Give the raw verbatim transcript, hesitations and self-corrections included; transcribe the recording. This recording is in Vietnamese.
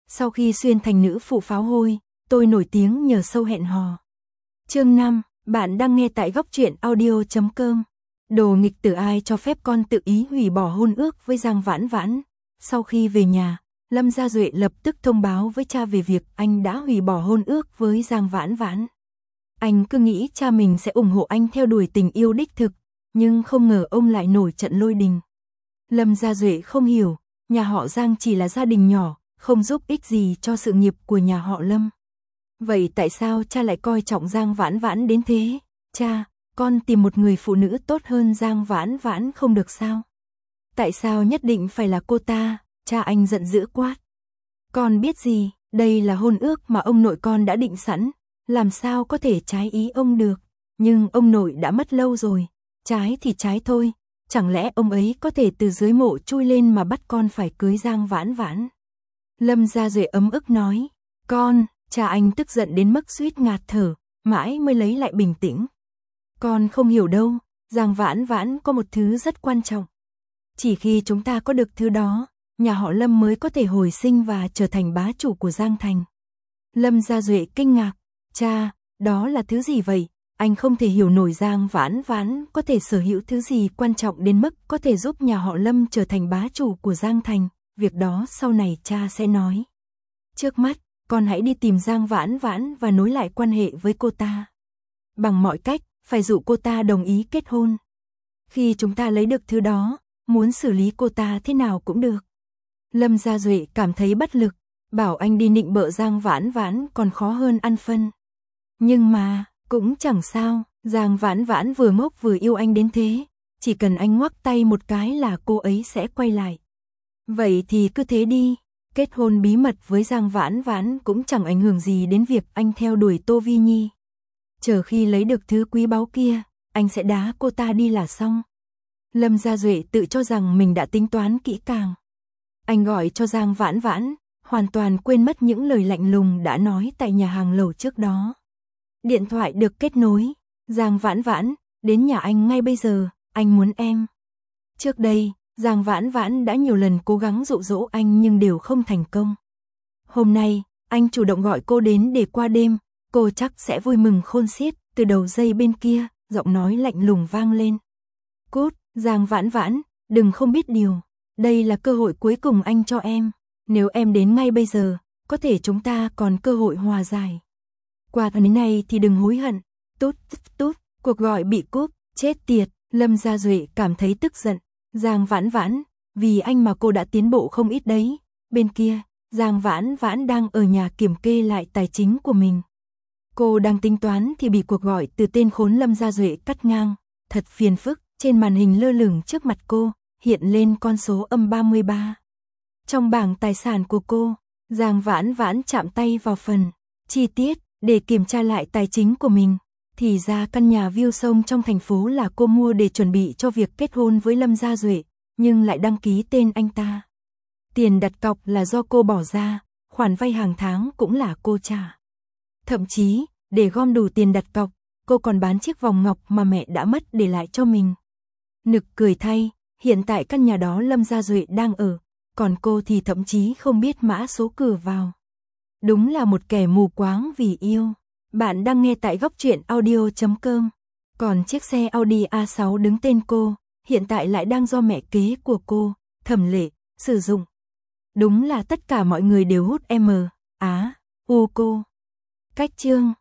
Sau khi xuyên thành nữ phụ pháo hôi, tôi nổi tiếng nhờ show hẹn hò. Chương năm, bạn đang nghe tại góc truyện audio chấm com. Đồ nghịch tử ai cho phép con tự ý hủy bỏ hôn ước với Giang Vãn Vãn. Sau khi về nhà, Lâm Gia Duệ lập tức thông báo với cha về việc anh đã hủy bỏ hôn ước với Giang Vãn Vãn. Anh cứ nghĩ cha mình sẽ ủng hộ anh theo đuổi tình yêu đích thực, nhưng không ngờ ông lại nổi trận lôi đình. Lâm Gia Duệ không hiểu, nhà họ Giang chỉ là gia đình nhỏ, không giúp ích gì cho sự nghiệp của nhà họ Lâm. Vậy tại sao cha lại coi trọng Giang Vãn Vãn đến thế? Cha, con tìm một người phụ nữ tốt hơn Giang Vãn Vãn không được sao? Tại sao nhất định phải là cô ta? Cha anh giận dữ quát. Con biết gì, đây là hôn ước mà ông nội con đã định sẵn, làm sao có thể trái ý ông được? Nhưng ông nội đã mất lâu rồi, trái thì trái thôi, chẳng lẽ ông ấy có thể từ dưới mộ chui lên mà bắt con phải cưới Giang Vãn Vãn? Lâm Gia Duệ ấm ức nói, con, cha anh tức giận đến mức suýt ngạt thở, mãi mới lấy lại bình tĩnh. Con không hiểu đâu, Giang Vãn Vãn có một thứ rất quan trọng. Chỉ khi chúng ta có được thứ đó, nhà họ Lâm mới có thể hồi sinh và trở thành bá chủ của Giang Thành. Lâm Gia Duệ kinh ngạc, cha, đó là thứ gì vậy? Anh không thể hiểu nổi Giang Vãn Vãn có thể sở hữu thứ gì quan trọng đến mức có thể giúp nhà họ Lâm trở thành bá chủ của Giang Thành, việc đó sau này cha sẽ nói. Trước mắt, con hãy đi tìm Giang Vãn Vãn và nối lại quan hệ với cô ta. Bằng mọi cách, phải dụ cô ta đồng ý kết hôn. Khi chúng ta lấy được thứ đó, muốn xử lý cô ta thế nào cũng được. Lâm Gia Duệ cảm thấy bất lực, bảo anh đi nịnh bợ Giang Vãn Vãn còn khó hơn ăn phân. Nhưng mà, cũng chẳng sao, Giang Vãn Vãn vừa ngốc vừa yêu anh đến thế, chỉ cần anh ngoắc tay một cái là cô ấy sẽ quay lại. Vậy thì cứ thế đi, kết hôn bí mật với Giang Vãn Vãn cũng chẳng ảnh hưởng gì đến việc anh theo đuổi Tô Vi Nhi. Chờ khi lấy được thứ quý báu kia, anh sẽ đá cô ta đi là xong. Lâm Gia Duệ tự cho rằng mình đã tính toán kỹ càng. Anh gọi cho Giang Vãn Vãn, hoàn toàn quên mất những lời lạnh lùng đã nói tại nhà hàng lẩu trước đó. Điện thoại được kết nối, Giang Vãn Vãn, đến nhà anh ngay bây giờ, anh muốn em. Trước đây, Giang Vãn Vãn đã nhiều lần cố gắng dụ dỗ anh nhưng đều không thành công. Hôm nay, anh chủ động gọi cô đến để qua đêm, cô chắc sẽ vui mừng khôn xiết. Từ đầu dây bên kia, giọng nói lạnh lùng vang lên. Cút, Giang Vãn Vãn, đừng không biết điều, đây là cơ hội cuối cùng anh cho em, nếu em đến ngay bây giờ, có thể chúng ta còn cơ hội hòa giải. Qua đến này thì đừng hối hận. Tút, tút, cuộc gọi bị cúp, chết tiệt. Lâm Gia Duệ cảm thấy tức giận. Giang Vãn Vãn, vì anh mà cô đã tiến bộ không ít đấy. Bên kia, Giang Vãn Vãn đang ở nhà kiểm kê lại tài chính của mình. Cô đang tính toán thì bị cuộc gọi từ tên khốn Lâm Gia Duệ cắt ngang. Thật phiền phức, trên màn hình lơ lửng trước mặt cô, hiện lên con số âm ba mươi ba. Trong bảng tài sản của cô, Giang Vãn Vãn chạm tay vào phần chi tiết để kiểm tra lại tài chính của mình. Thì ra căn nhà view sông trong thành phố là cô mua để chuẩn bị cho việc kết hôn với Lâm Gia Duệ, nhưng lại đăng ký tên anh ta. Tiền đặt cọc là do cô bỏ ra, khoản vay hàng tháng cũng là cô trả. Thậm chí, để gom đủ tiền đặt cọc, cô còn bán chiếc vòng ngọc mà mẹ đã mất để lại cho mình. Nực cười thay, hiện tại căn nhà đó Lâm Gia Duệ đang ở, còn cô thì thậm chí không biết mã số cửa vào. Đúng là một kẻ mù quáng vì yêu. Bạn đang nghe tại góc truyện audio chấm com. Còn chiếc xe Audi A sáu đứng tên cô, hiện tại lại đang do mẹ kế của cô, Thẩm Lệ, sử dụng. Đúng là tất cả mọi người đều hút M, Á, U cô. Cách chương